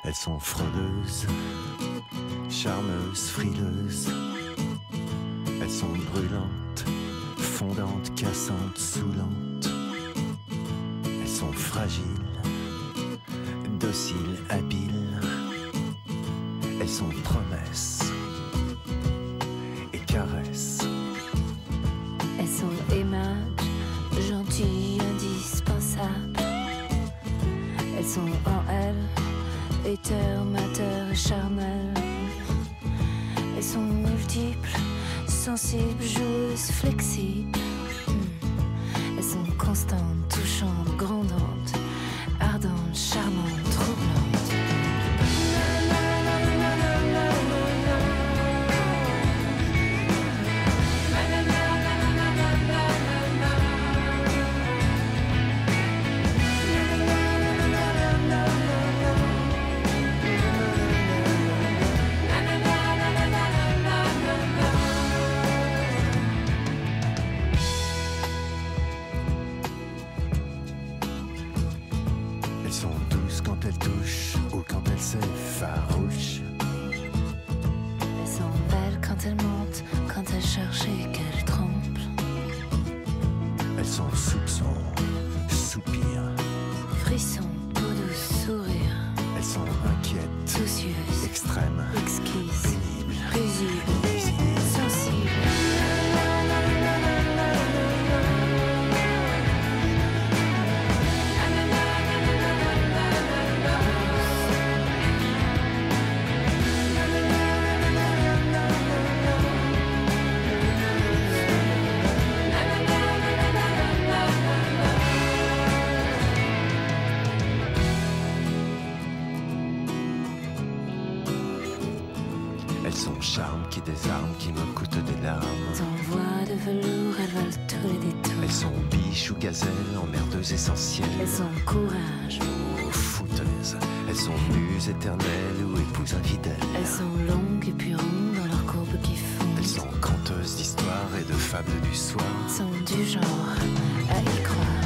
Elles sont fraudeuses, charmeuses, frileuses. Elles sont brûlantes, fondantes, cassantes, saoulantes. Elles sont fragiles, dociles, habiles. Elles sont promesses et caresses. Elles sont aimables, gentilles, indispensables. Elles sont en elles, éthers, mateurs, charnelles. Elles sont multiples, sensibles, joueuses, flexibles. Elles sont constantes, touchantes, grondantes, ardentes, charmantes, troublantes. Farouche. Elles sont belles quand elles montent, quand elles cherchent et qu'elles tremblent. Elles sont soupçons, soupirs, frissons, peau douce, sourire. Elles sont inquiètes, soucieuses, extrêmes, exquises, pénibles, paisibles, sensibles. Charme qui désarme, qui me coûte des larmes. Sans voix de velours, elles valent tous les détours. Elles sont biches ou gazelles, emmerdeuses essentielles. Elles sont courage, ou fouteuses. Elles sont muses éternelles ou épouses infidèles. Elles sont longues et puis rondes dans leurs courbes qui fondent. Elles sont conteuses d'histoires et de fables du soir. Elles sont du genre à y croire.